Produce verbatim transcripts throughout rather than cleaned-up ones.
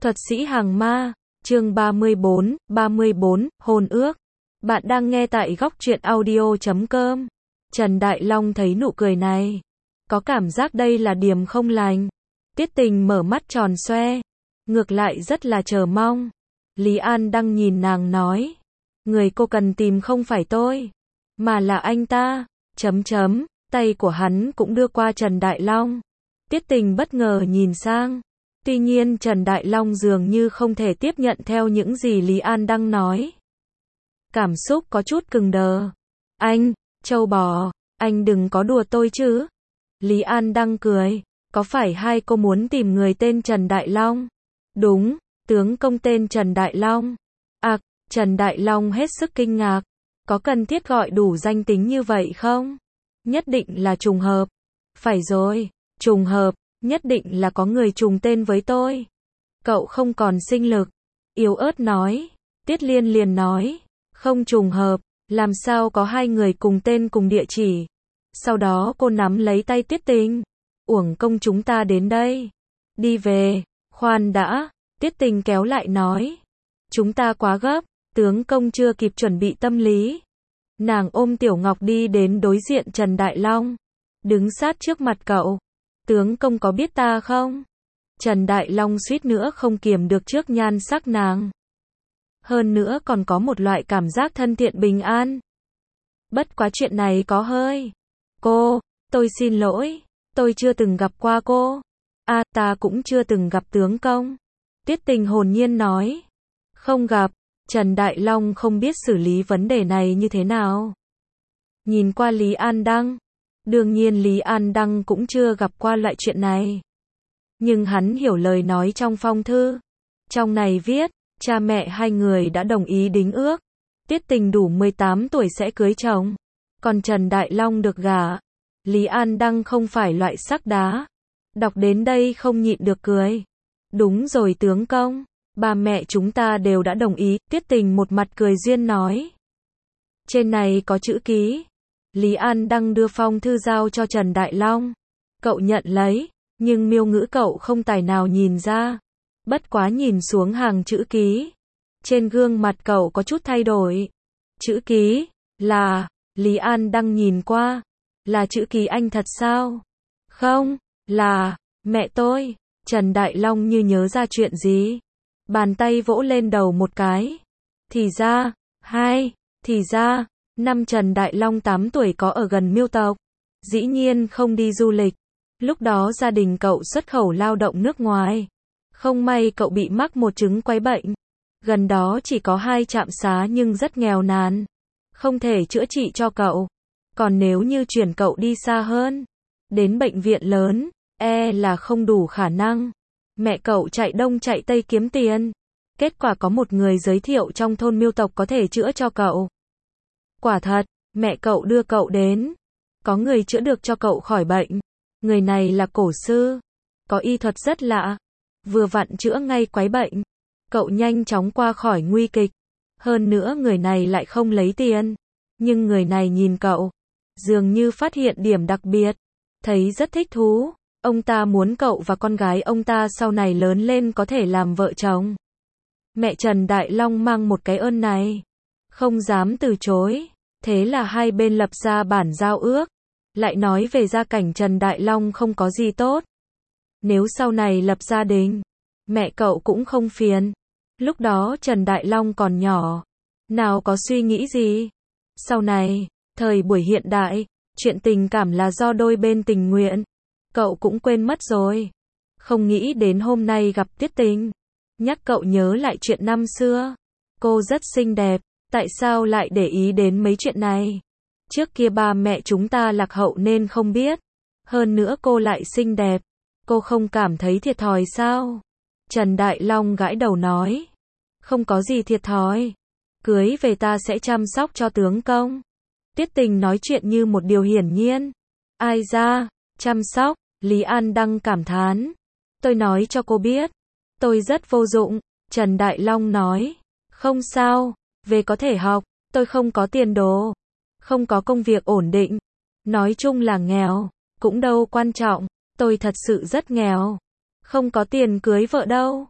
Thuật sĩ hàng ma, chương ba mươi bốn, ba mươi bốn, hôn ước. Bạn đang nghe tại góc truyện audio chấm com. Trần Đại Long thấy nụ cười này, có cảm giác đây là điểm không lành. Tiết Tình mở mắt tròn xoe, ngược lại rất là chờ mong. Lý An đang nhìn nàng nói, người cô cần tìm không phải tôi, mà là anh ta, chấm chấm, tay của hắn cũng đưa qua Trần Đại Long. Tiết Tình bất ngờ nhìn sang, tuy nhiên Trần Đại Long dường như không thể tiếp nhận theo những gì Lý An đang nói. Cảm xúc có chút cứng đờ. Anh, trâu bò, anh đừng có đùa tôi chứ. Lý An đang cười, có phải hai cô muốn tìm người tên Trần Đại Long? Đúng, tướng công tên Trần Đại Long. À, Trần Đại Long hết sức kinh ngạc. Có cần thiết gọi đủ danh tính như vậy không? Nhất định là trùng hợp. Phải rồi, trùng hợp, nhất định là có người trùng tên với tôi. Cậu không còn sinh lực. Yếu ớt nói. Tiết Liên liền nói. Không trùng hợp, làm sao có hai người cùng tên cùng địa chỉ. Sau đó cô nắm lấy tay Tiết Tình. Uổng công chúng ta đến đây. Đi về, khoan đã. Tiết Tình kéo lại nói. Chúng ta quá gấp, tướng công chưa kịp chuẩn bị tâm lý. Nàng ôm Tiểu Ngọc đi đến đối diện Trần Đại Long. Đứng sát trước mặt cậu. Tướng công có biết ta không? Trần Đại Long suýt nữa không kiềm được trước nhan sắc nàng. Hơn nữa còn có một loại cảm giác thân thiện bình an. Bất quá chuyện này có hơi. Cô, tôi xin lỗi, tôi chưa từng gặp qua cô. À, ta cũng chưa từng gặp tướng công. Tiết Tình hồn nhiên nói. Không gặp. Trần Đại Long không biết xử lý vấn đề này như thế nào. Nhìn qua Lý An Đăng. Đương nhiên Lý An Đăng cũng chưa gặp qua loại chuyện này. Nhưng hắn hiểu lời nói trong phong thư. Trong này viết, cha mẹ hai người đã đồng ý đính ước. Tiết Tình đủ mười tám tuổi sẽ cưới chồng. Còn Trần Đại Long được gả. Lý An Đăng không phải loại sắc đá. Đọc đến đây không nhịn được cười. Đúng rồi tướng công. Ba mẹ chúng ta đều đã đồng ý. Tiết Tình một mặt cười duyên nói. Trên này có chữ ký. Lý An Đăng đưa phong thư giao cho Trần Đại Long. Cậu nhận lấy, nhưng miêu ngữ cậu không tài nào nhìn ra. Bất quá nhìn xuống hàng chữ ký. Trên gương mặt cậu có chút thay đổi. Chữ ký, là, Lý An Đăng nhìn qua. Là chữ ký anh thật sao? Không, là, mẹ tôi. Trần Đại Long như nhớ ra chuyện gì. Bàn tay vỗ lên đầu một cái. Thì ra, hai, thì ra. Năm Trần Đại Long tám tuổi có ở gần Miêu tộc. Dĩ nhiên không đi du lịch. Lúc đó gia đình cậu xuất khẩu lao động nước ngoài. Không may cậu bị mắc một chứng quái bệnh. Gần đó chỉ có hai trạm xá nhưng rất nghèo nàn. Không thể chữa trị cho cậu. Còn nếu như chuyển cậu đi xa hơn, đến bệnh viện lớn, e là không đủ khả năng. Mẹ cậu chạy đông chạy tây kiếm tiền. Kết quả có một người giới thiệu trong thôn Miêu tộc có thể chữa cho cậu. Quả thật, mẹ cậu đưa cậu đến. Có người chữa được cho cậu khỏi bệnh. Người này là cổ sư. Có y thuật rất lạ. Vừa vặn chữa ngay quái bệnh. Cậu nhanh chóng qua khỏi nguy kịch. Hơn nữa người này lại không lấy tiền. Nhưng người này nhìn cậu. Dường như phát hiện điểm đặc biệt. Thấy rất thích thú. Ông ta muốn cậu và con gái ông ta sau này lớn lên có thể làm vợ chồng. Mẹ Trần Đại Long mang một cái ơn này. Không dám từ chối. Thế là hai bên lập ra bản giao ước. Lại nói về gia cảnh Trần Đại Long không có gì tốt. Nếu sau này lập gia đình, mẹ cậu cũng không phiền. Lúc đó Trần Đại Long còn nhỏ. Nào có suy nghĩ gì. Sau này, thời buổi hiện đại, chuyện tình cảm là do đôi bên tình nguyện. Cậu cũng quên mất rồi. Không nghĩ đến hôm nay gặp Tiết Tình. Nhắc cậu nhớ lại chuyện năm xưa. Cô rất xinh đẹp. Tại sao lại để ý đến mấy chuyện này? Trước kia ba mẹ chúng ta lạc hậu nên không biết. Hơn nữa cô lại xinh đẹp. Cô không cảm thấy thiệt thòi sao? Trần Đại Long gãi đầu nói. Không có gì thiệt thòi. Cưới về ta sẽ chăm sóc cho tướng công. Tiết Tình nói chuyện như một điều hiển nhiên. Ai ra, chăm sóc, Lý An Đăng cảm thán. Tôi nói cho cô biết. Tôi rất vô dụng. Trần Đại Long nói. Không sao. Về có thể học, tôi không có tiền đồ, không có công việc ổn định, nói chung là nghèo, cũng đâu quan trọng, tôi thật sự rất nghèo, không có tiền cưới vợ đâu.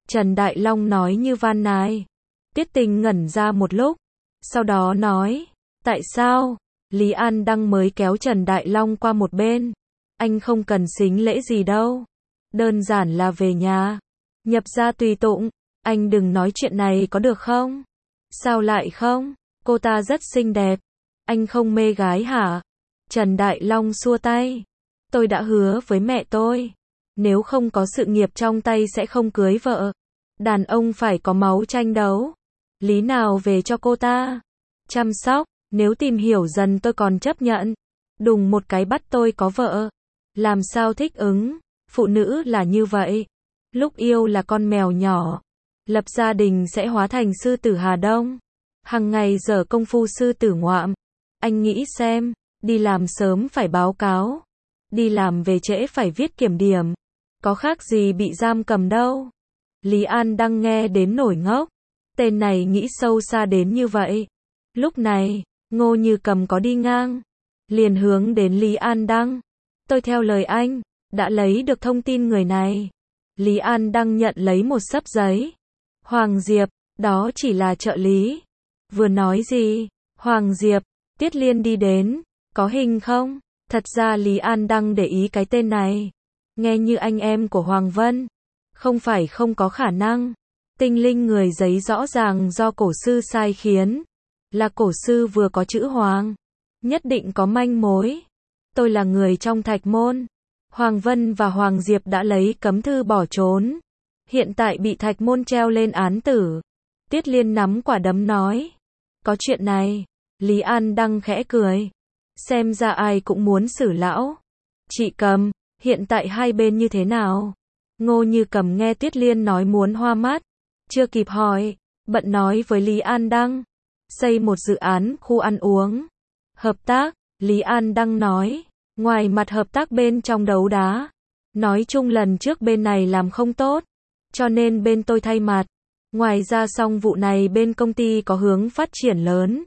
Trần Đại Long nói như van nài. Tiết Tình ngẩn ra một lúc, sau đó nói, tại sao? Lý An Đăng mới kéo Trần Đại Long qua một bên. Anh không cần sính lễ gì đâu. Đơn giản là về nhà. Nhập gia tùy tụng. Anh đừng nói chuyện này có được không? Sao lại không? Cô ta rất xinh đẹp. Anh không mê gái hả? Trần Đại Long xua tay. Tôi đã hứa với mẹ tôi. Nếu không có sự nghiệp trong tay sẽ không cưới vợ. Đàn ông phải có máu tranh đấu. Lý nào về cho cô ta? Chăm sóc. Nếu tìm hiểu dần tôi còn chấp nhận. Đùng một cái bắt tôi có vợ. Làm sao thích ứng? Phụ nữ là như vậy. Lúc yêu là con mèo nhỏ. Lập gia đình sẽ hóa thành sư tử Hà Đông. Hằng ngày giở công phu sư tử ngoạm. Anh nghĩ xem, đi làm sớm phải báo cáo. Đi làm về trễ phải viết kiểm điểm. Có khác gì bị giam cầm đâu. Lý An Đăng nghe đến nổi ngốc. Tên này nghĩ sâu xa đến như vậy. Lúc này, Ngô Như Cầm có đi ngang. Liền hướng đến Lý An Đăng. Tôi theo lời anh, đã lấy được thông tin người này. Lý An Đăng nhận lấy một xấp giấy. Hoàng Diệp, đó chỉ là trợ lý. Vừa nói gì? Hoàng Diệp, Tiết Liên đi đến. Có hình không? Thật ra Lý An Đăng để ý cái tên này. Nghe như anh em của Hoàng Vân. Không phải không có khả năng. Tinh linh người giấy rõ ràng do cổ sư sai khiến. Là cổ sư vừa có chữ Hoàng. Nhất định có manh mối. Tôi là người trong Thạch Môn. Hoàng Vân và Hoàng Diệp đã lấy cấm thư bỏ trốn. Hiện tại bị Thạch Môn treo lên án tử. Tiết Liên nắm quả đấm nói. Có chuyện này. Lý An Đăng khẽ cười. Xem ra ai cũng muốn xử lão. Chị Cầm, hiện tại hai bên như thế nào? Ngô Như Cầm nghe Tiết Liên nói muốn hoa mắt. Chưa kịp hỏi, bận nói với Lý An Đăng. Xây một dự án khu ăn uống. Hợp tác, Lý An Đăng nói. Ngoài mặt hợp tác bên trong đấu đá. Nói chung lần trước bên này làm không tốt. Cho nên bên tôi thay mặt. Ngoài ra xong vụ này bên công ty có hướng phát triển lớn.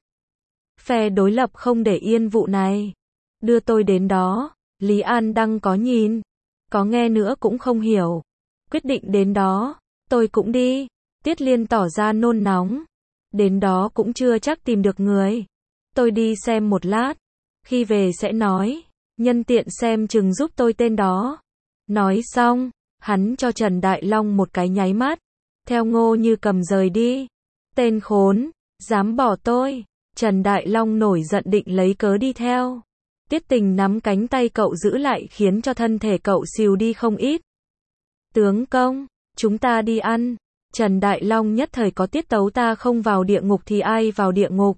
Phe đối lập không để yên vụ này. Đưa tôi đến đó. Lý An Đăng có nhìn. Có nghe nữa cũng không hiểu. Quyết định đến đó. Tôi cũng đi. Tiết Liên tỏ ra nôn nóng. Đến đó cũng chưa chắc tìm được người. Tôi đi xem một lát. Khi về sẽ nói. Nhân tiện xem chừng giúp tôi tên đó. Nói xong, hắn cho Trần Đại Long một cái nháy mắt. Theo Ngô Như Cầm rời đi. Tên khốn, dám bỏ tôi. Trần Đại Long nổi giận định lấy cớ đi theo. Tiết Tình nắm cánh tay cậu giữ lại khiến cho thân thể cậu xìu đi không ít. Tướng công, chúng ta đi ăn. Trần Đại Long nhất thời có tiết tấu, ta không vào địa ngục thì ai vào địa ngục.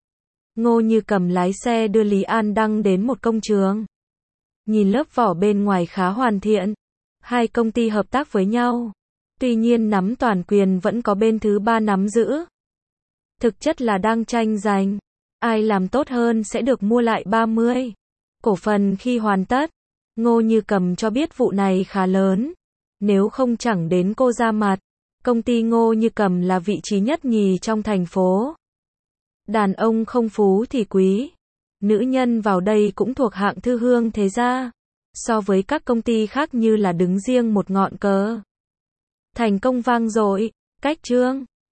Ngô Như Cầm lái xe đưa Lý An Đăng đến một công trường. Nhìn lớp vỏ bên ngoài khá hoàn thiện. Hai công ty hợp tác với nhau. Tuy nhiên nắm toàn quyền vẫn có bên thứ ba nắm giữ. Thực chất là đang tranh giành. Ai làm tốt hơn sẽ được mua lại ba mươi cổ phần khi hoàn tất. Ngô Như Cầm cho biết vụ này khá lớn. Nếu không chẳng đến cô ra mặt. Công ty Ngô Như Cầm là vị trí nhất nhì trong thành phố. Đàn ông không phú thì quý. Nữ nhân vào đây cũng thuộc hạng thư hương thế gia. So với các công ty khác như là đứng riêng một ngọn cờ. Thành công vang dội. Cách chương